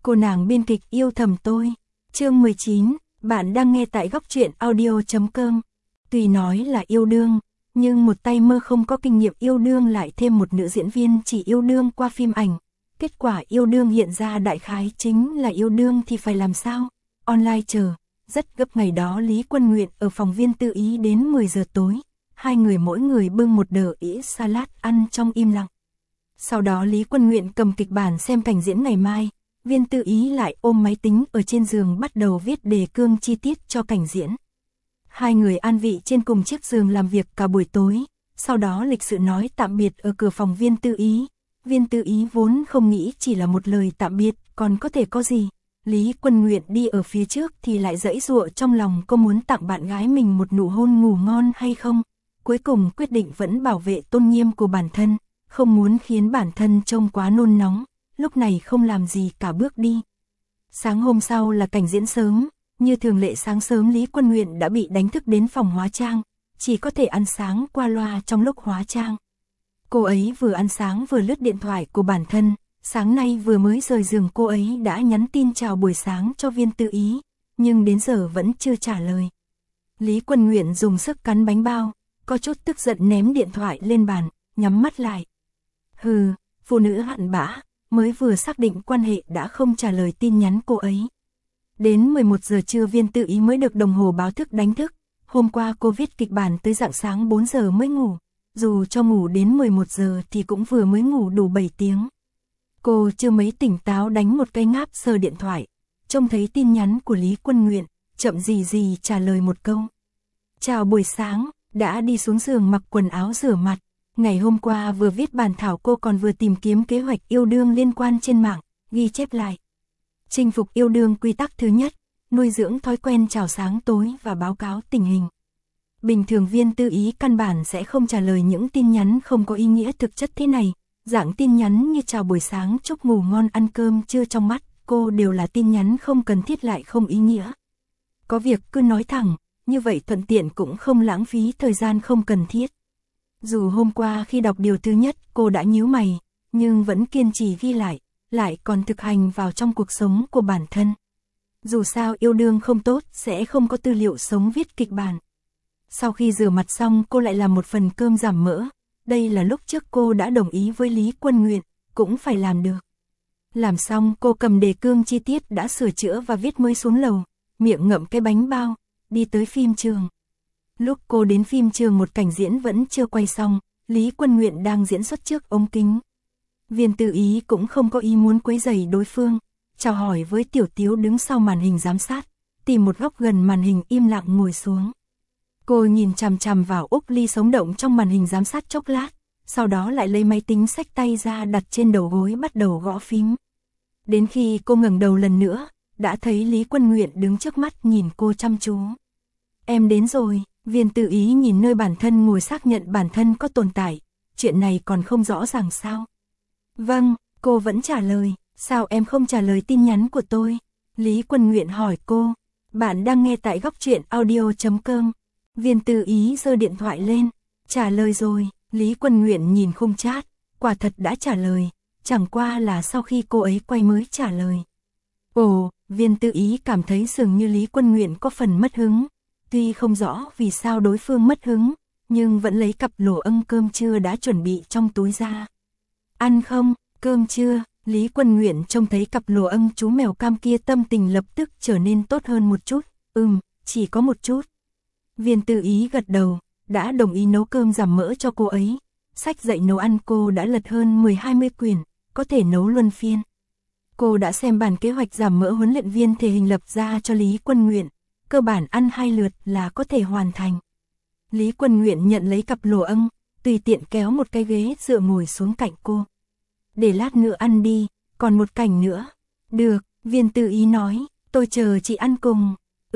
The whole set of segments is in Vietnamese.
Cô nàng biên kịch yêu thầm tôi. Chương 19, bạn đang nghe tại góc truyện audio.com. Tuy nói là yêu đương, nhưng một tay mơ không có kinh nghiệm yêu đương lại thêm một nữ diễn viên chỉ yêu đương qua phim ảnh. Kết quả yêu đương hiện ra đại khái chính là yêu đương thì phải làm sao? Online chờ, rất gấp ngày đó Lý Quân Nguyện ở phòng Viên Tư Ý đến 10 giờ tối. Hai người mỗi người bưng một đĩa salad ăn trong im lặng. Sau đó Lý Quân Nguyện cầm kịch bản xem cảnh diễn ngày mai. Viên Tư Ý lại ôm máy tính ở trên giường bắt đầu viết đề cương chi tiết cho cảnh diễn. Hai người an vị trên cùng chiếc giường làm việc cả buổi tối, sau đó lịch sự nói tạm biệt ở cửa phòng Viên Tư Ý. Viên Tư Ý vốn không nghĩ chỉ là một lời tạm biệt, còn có thể có gì. Lý Quân Nguyện đi ở phía trước thì lại giãy giụa trong lòng cô muốn tặng bạn gái mình một nụ hôn ngủ ngon hay không. Cuối cùng quyết định vẫn bảo vệ tôn nghiêm của bản thân, không muốn khiến bản thân trông quá nôn nóng. Lúc này không làm gì cả bước đi. Sáng hôm sau là cảnh diễn sớm, như thường lệ sáng sớm Lý Quân Nguyện đã bị đánh thức đến phòng hóa trang, chỉ có thể ăn sáng qua loa trong lúc hóa trang. Cô ấy vừa ăn sáng vừa lướt điện thoại của bản thân, sáng nay vừa mới rời giường cô ấy đã nhắn tin chào buổi sáng cho Viên Tư Ý, nhưng đến giờ vẫn chưa trả lời. Lý Quân Nguyện dùng sức cắn bánh bao, có chút tức giận ném điện thoại lên bàn, nhắm mắt lại. Hừ, phụ nữ hận bã. Mới vừa xác định quan hệ đã không trả lời tin nhắn cô ấy. Đến 11 giờ trưa Viên Tư Ý mới được đồng hồ báo thức đánh thức. Hôm qua cô viết kịch bản tới rạng sáng 4 giờ mới ngủ. Dù cho ngủ đến 11 giờ thì cũng vừa mới ngủ đủ 7 tiếng. Cô chưa mấy tỉnh táo đánh một cái ngáp sờ điện thoại. Trông thấy tin nhắn của Lý Quân Nguyện, chậm gì gì trả lời một câu. Chào buổi sáng, đã đi xuống giường mặc quần áo rửa mặt. Ngày hôm qua vừa viết bản thảo cô còn vừa tìm kiếm kế hoạch yêu đương liên quan trên mạng, ghi chép lại. Chinh phục yêu đương quy tắc thứ nhất, nuôi dưỡng thói quen chào sáng tối và báo cáo tình hình. Bình thường Viên Tư Ý căn bản sẽ không trả lời những tin nhắn không có ý nghĩa thực chất thế này. Dạng tin nhắn như chào buổi sáng chúc ngủ ngon ăn cơm trưa trong mắt cô đều là tin nhắn không cần thiết lại không ý nghĩa. Có việc cứ nói thẳng, như vậy thuận tiện cũng không lãng phí thời gian không cần thiết. Dù hôm qua khi đọc điều thứ nhất cô đã nhíu mày, nhưng vẫn kiên trì ghi lại còn thực hành vào trong cuộc sống của bản thân. Dù sao yêu đương không tốt sẽ không có tư liệu sống viết kịch bản. Sau khi rửa mặt xong cô lại làm một phần cơm giảm mỡ. Đây là lúc trước cô đã đồng ý với Lý Quân Nguyện, cũng phải làm được. Làm xong cô cầm đề cương chi tiết đã sửa chữa và viết mới xuống lầu, miệng ngậm cái bánh bao, đi tới phim trường. Lúc cô đến phim trường một cảnh diễn vẫn chưa quay xong, Lý Quân Nguyện đang diễn xuất trước ống kính. Viên Tư Ý cũng không có ý muốn quấy rầy đối phương, chào hỏi với Tiểu Tiếu đứng sau màn hình giám sát, tìm một góc gần màn hình im lặng ngồi xuống. Cô nhìn chằm chằm vào úp ly sống động trong màn hình giám sát chốc lát, sau đó lại lấy máy tính xách tay ra đặt trên đầu gối bắt đầu gõ phím. Đến khi cô ngẩng đầu lần nữa, đã thấy Lý Quân Nguyện đứng trước mắt nhìn cô chăm chú. Em đến rồi. Viên Tư Ý nhìn nơi bản thân ngồi xác nhận bản thân có tồn tại, chuyện này còn không rõ ràng sao? Vâng, cô vẫn trả lời, sao em không trả lời tin nhắn của tôi? Lý Quân Nguyện hỏi cô, bạn đang nghe tại góc truyện audio.com. Viên Tư Ý giơ điện thoại lên, trả lời rồi. Lý Quân Nguyện nhìn khung chat, quả thật đã trả lời, chẳng qua là sau khi cô ấy quay mới trả lời. Ồ, Viên Tư Ý cảm thấy dường như Lý Quân Nguyện có phần mất hứng. Tuy không rõ vì sao đối phương mất hứng, nhưng vẫn lấy cặp lỗ âng cơm trưa đã chuẩn bị trong túi ra. Ăn không, cơm trưa, Lý Quân Nguyện trông thấy cặp lỗ âng chú mèo cam kia tâm tình lập tức trở nên tốt hơn một chút. Chỉ có một chút. Viên Tư Ý gật đầu, đã đồng ý nấu cơm giảm mỡ cho cô ấy. Sách dạy nấu ăn cô đã lật hơn 10-20 quyển, có thể nấu luân phiên. Cô đã xem bản kế hoạch giảm mỡ huấn luyện viên thể hình lập ra cho Lý Quân Nguyện. Cơ bản ăn 2 lượt là có thể hoàn thành. Lý Quân Nguyện nhận lấy cặp lỗ âng, tùy tiện kéo một cái ghế dựa ngồi xuống cạnh cô. Để lát nữa ăn đi, còn một cảnh nữa. Được, Viên Tư Ý nói, tôi chờ chị ăn cùng.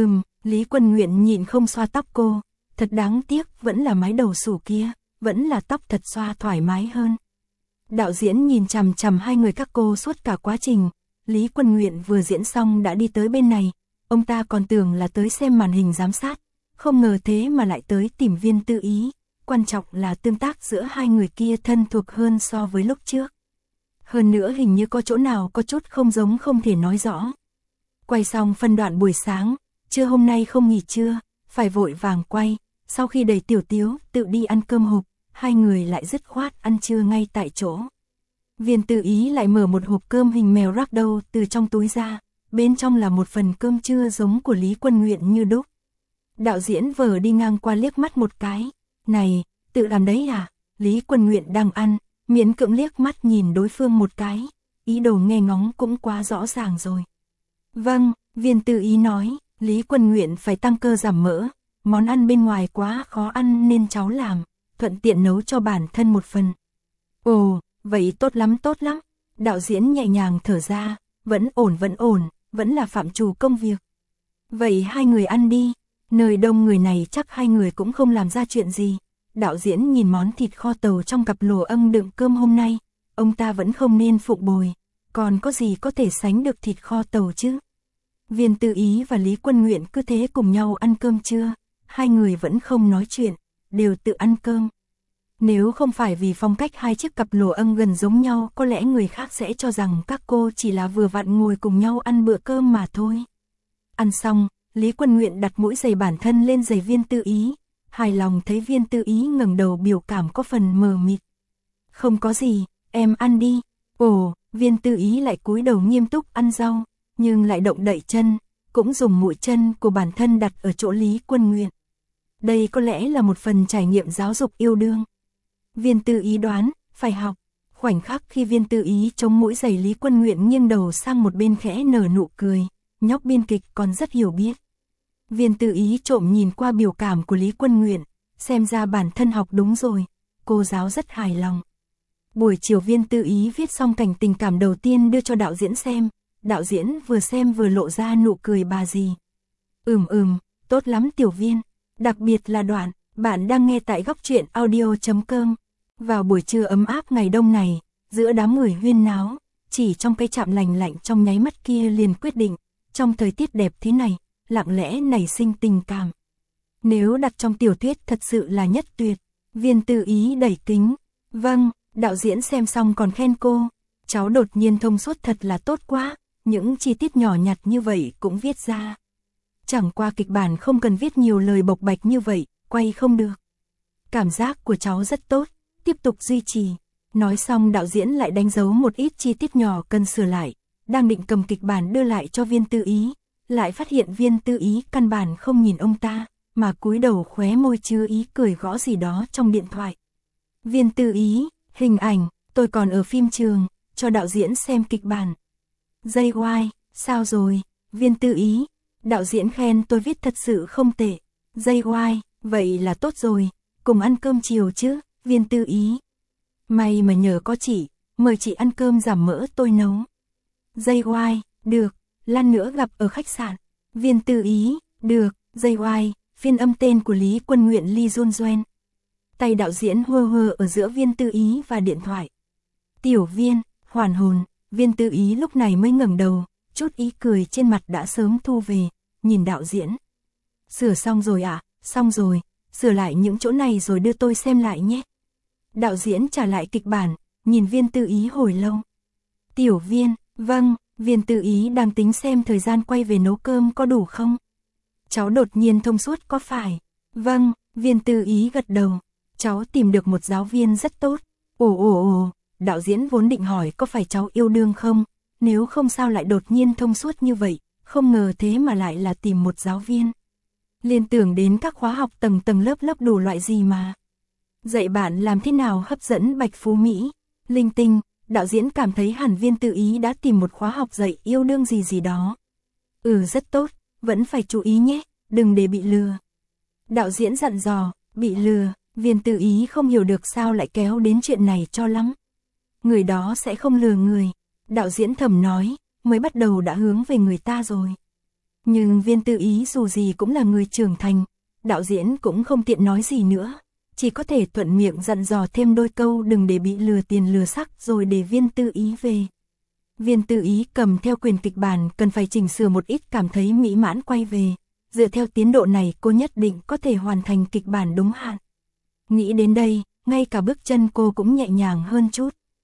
Lý Quân Nguyện nhìn không xoa tóc cô, thật đáng tiếc vẫn là mái đầu xù kia, vẫn là tóc thật xoa thoải mái hơn. Đạo diễn nhìn chằm chằm hai người các cô suốt cả quá trình, Lý Quân Nguyện vừa diễn xong đã đi tới bên này. Ông ta còn tưởng là tới xem màn hình giám sát, không ngờ thế mà lại tới tìm Viên Tư Ý, quan trọng là tương tác giữa hai người kia thân thuộc hơn so với lúc trước. Hơn nữa hình như có chỗ nào có chút không giống không thể nói rõ. Quay xong phân đoạn buổi sáng, trưa hôm nay không nghỉ trưa, phải vội vàng quay, sau khi đẩy Tiểu Tiếu tự đi ăn cơm hộp, hai người lại dứt khoát ăn trưa ngay tại chỗ. Viên Tự Ý lại mở một hộp cơm hình mèo ragdoll từ trong túi ra, bên trong là một phần cơm trưa giống của Lý Quân Nguyện như đúc. Đạo diễn vờ đi ngang qua liếc mắt một cái, này, tự làm đấy à? Lý Quân Nguyện đang ăn, miễn cưỡng liếc mắt nhìn đối phương một cái, ý đồ nghe ngóng cũng quá rõ ràng rồi. Vâng, Viên Tự Ý nói, Lý Quân Nguyện phải tăng cơ giảm mỡ, món ăn bên ngoài quá khó ăn nên cháu làm, thuận tiện nấu cho bản thân một phần. Ồ, vậy tốt lắm. Đạo diễn nhẹ nhàng thở ra, vẫn ổn, vẫn là phạm trù công việc. Vậy hai người ăn đi, nơi đông người này chắc hai người cũng không làm ra chuyện gì. Đạo diễn nhìn món thịt kho tàu trong cặp lồ âng đựng cơm hôm nay, ông ta vẫn không nên phụng bồi, còn có gì có thể sánh được thịt kho tàu chứ. Viên Tự Ý và Lý Quân Nguyện cứ thế cùng nhau ăn cơm trưa, hai người vẫn không nói chuyện, đều tự ăn cơm. Nếu không phải vì phong cách hai chiếc cặp lồ âng gần giống nhau, có lẽ người khác sẽ cho rằng các cô chỉ là vừa vặn ngồi cùng nhau ăn bữa cơm mà thôi. Ăn xong, Lý Quân Nguyện đặt mũi giày bản thân lên giày Viên Tự Ý, hài lòng thấy Viên Tự Ý ngẩng đầu biểu cảm có phần mờ mịt. Không có gì, em ăn đi. Ồ, Viên Tự Ý lại cúi đầu nghiêm túc ăn rau, nhưng lại động đậy chân, cũng dùng mũi chân của bản thân đặt ở chỗ Lý Quân Nguyện. Đây có lẽ là một phần trải nghiệm giáo dục yêu đương. Viên Tự Ý đoán, phải học. Khoảnh khắc khi Viên Tự Ý chống mũi giày, Lý Quân Nguyện nghiêng đầu sang một bên khẽ nở nụ cười, nhóc biên kịch còn rất hiểu biết. Viên Tự Ý trộm nhìn qua biểu cảm của Lý Quân Nguyện, xem ra bản thân học đúng rồi, cô giáo rất hài lòng. Buổi chiều Viên Tự Ý viết xong cảnh tình cảm đầu tiên đưa cho đạo diễn xem, đạo diễn vừa xem vừa lộ ra nụ cười bà dì. Tốt lắm Tiểu Viên, đặc biệt là đoạn, bạn đang nghe tại góc truyện audio.com. Vào buổi trưa ấm áp ngày đông này, giữa đám người huyên náo, chỉ trong cái chạm lành lạnh trong nháy mắt kia liền quyết định, trong thời tiết đẹp thế này, lặng lẽ nảy sinh tình cảm. Nếu đặt trong tiểu thuyết thật sự là nhất tuyệt. Viên Tự Ý đẩy kính. Vâng, đạo diễn xem xong còn khen cô, cháu đột nhiên thông suốt thật là tốt quá, những chi tiết nhỏ nhặt như vậy cũng viết ra. Chẳng qua kịch bản không cần viết nhiều lời bộc bạch như vậy, quay không được. Cảm giác của cháu rất tốt, tiếp tục duy trì. Nói xong đạo diễn lại đánh dấu một ít chi tiết nhỏ cần sửa lại, đang định cầm kịch bản đưa lại cho Viên Tự Ý, lại phát hiện Viên Tự Ý căn bản không nhìn ông ta, mà cúi đầu khóe môi chứa ý cười gõ gì đó trong điện thoại. Viên Tự Ý, hình ảnh, tôi còn ở phim trường, cho đạo diễn xem kịch bản. JY, sao rồi? Viên Tự Ý, đạo diễn khen tôi viết thật sự không tệ. JY, vậy là tốt rồi, cùng ăn cơm chiều chứ? Viên Tự Ý, may mà nhờ có chị, mời chị ăn cơm giảm mỡ tôi nấu. JY, được, lát nữa gặp ở khách sạn. Viên Tự Ý, được. JY, phiên âm tên của Lý Quân Nguyện Lee Jun Doen. Tay đạo diễn hơ hơ ở giữa Viên Tự Ý và điện thoại. Tiểu Viên, hoàn hồn. Viên Tự Ý lúc này mới ngẩng đầu, chút ý cười trên mặt đã sớm thu về, nhìn đạo diễn. Sửa xong rồi ạ? Xong rồi, sửa lại những chỗ này rồi đưa tôi xem lại nhé. Đạo diễn trả lại kịch bản, nhìn Viên Tự Ý hồi lâu. Tiểu Viên, vâng. Viên Tự Ý đang tính xem thời gian quay về nấu cơm có đủ không? Cháu đột nhiên thông suốt có phải? Vâng, Viên Tự Ý gật đầu. Cháu tìm được một giáo viên rất tốt. Ồ, đạo diễn vốn định hỏi có phải cháu yêu đương không? Nếu không sao lại đột nhiên thông suốt như vậy, không ngờ thế mà lại là tìm một giáo viên. Liên tưởng đến các khóa học tầng lớp đủ loại gì mà. Dạy bạn làm thế nào hấp dẫn bạch phú Mỹ. Linh tinh, đạo diễn cảm thấy hẳn Viên Tự Ý đã tìm một khóa học dạy yêu đương gì đó. Rất tốt, vẫn phải chú ý nhé, đừng để bị lừa. Đạo diễn dặn dò, bị lừa, Viên Tự Ý không hiểu được sao lại kéo đến chuyện này cho lắm. Người đó sẽ không lừa người, đạo diễn thầm nói, mới bắt đầu đã hướng về người ta rồi. Nhưng Viên Tự Ý dù gì cũng là người trưởng thành, đạo diễn cũng không tiện nói gì nữa, chỉ có thể thuận miệng dặn dò thêm đôi câu đừng để bị lừa tiền lừa sắc rồi để Viên Tự Ý về. Viên Tự Ý cầm theo quyền kịch bản cần phải chỉnh sửa một ít, cảm thấy mỹ mãn quay về. Dựa theo tiến độ này cô nhất định có thể hoàn thành kịch bản đúng hạn. Nghĩ đến đây, ngay cả bước chân cô cũng nhẹ nhàng hơn chút.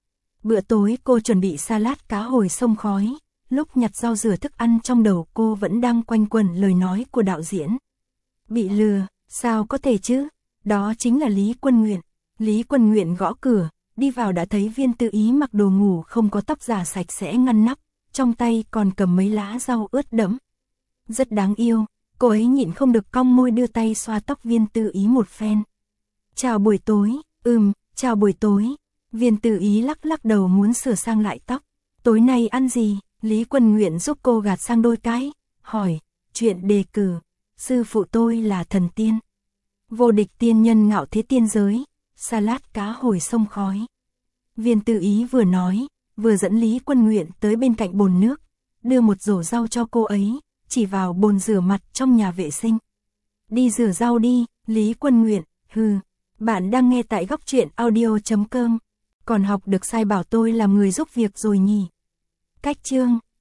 Bữa tối cô chuẩn bị salad cá hồi xông khói, lúc nhặt rau rửa thức ăn trong đầu cô vẫn đang quanh quẩn lời nói của đạo diễn. Bị lừa, sao có thể chứ? Đó chính là Lý Quân Nguyện. Lý Quân Nguyện gõ cửa, đi vào đã thấy Viên Tư Ý mặc đồ ngủ không có tóc giả sạch sẽ ngăn nắp, trong tay còn cầm mấy lá rau ướt đẫm. Rất đáng yêu, cô ấy nhịn không được cong môi đưa tay xoa tóc Viên Tư Ý một phen. Chào buổi tối, chào buổi tối. Viên Tư Ý lắc lắc đầu muốn sửa sang lại tóc. Tối nay ăn gì? Lý Quân Nguyện giúp cô gạt sang đôi cái, hỏi, chuyện đề cử. Sư phụ tôi là thần tiên. Vô địch tiên nhân ngạo thế tiên giới, salad cá hồi xông khói. Viên Tư Ý vừa nói, vừa dẫn Lý Quân Nguyện tới bên cạnh bồn nước, đưa một rổ rau cho cô ấy, chỉ vào bồn rửa mặt trong nhà vệ sinh. Đi rửa rau đi, Lý Quân Nguyện, bạn đang nghe tại góc truyện audio.com, còn học được sai bảo tôi làm người giúp việc rồi nhỉ. Cách chương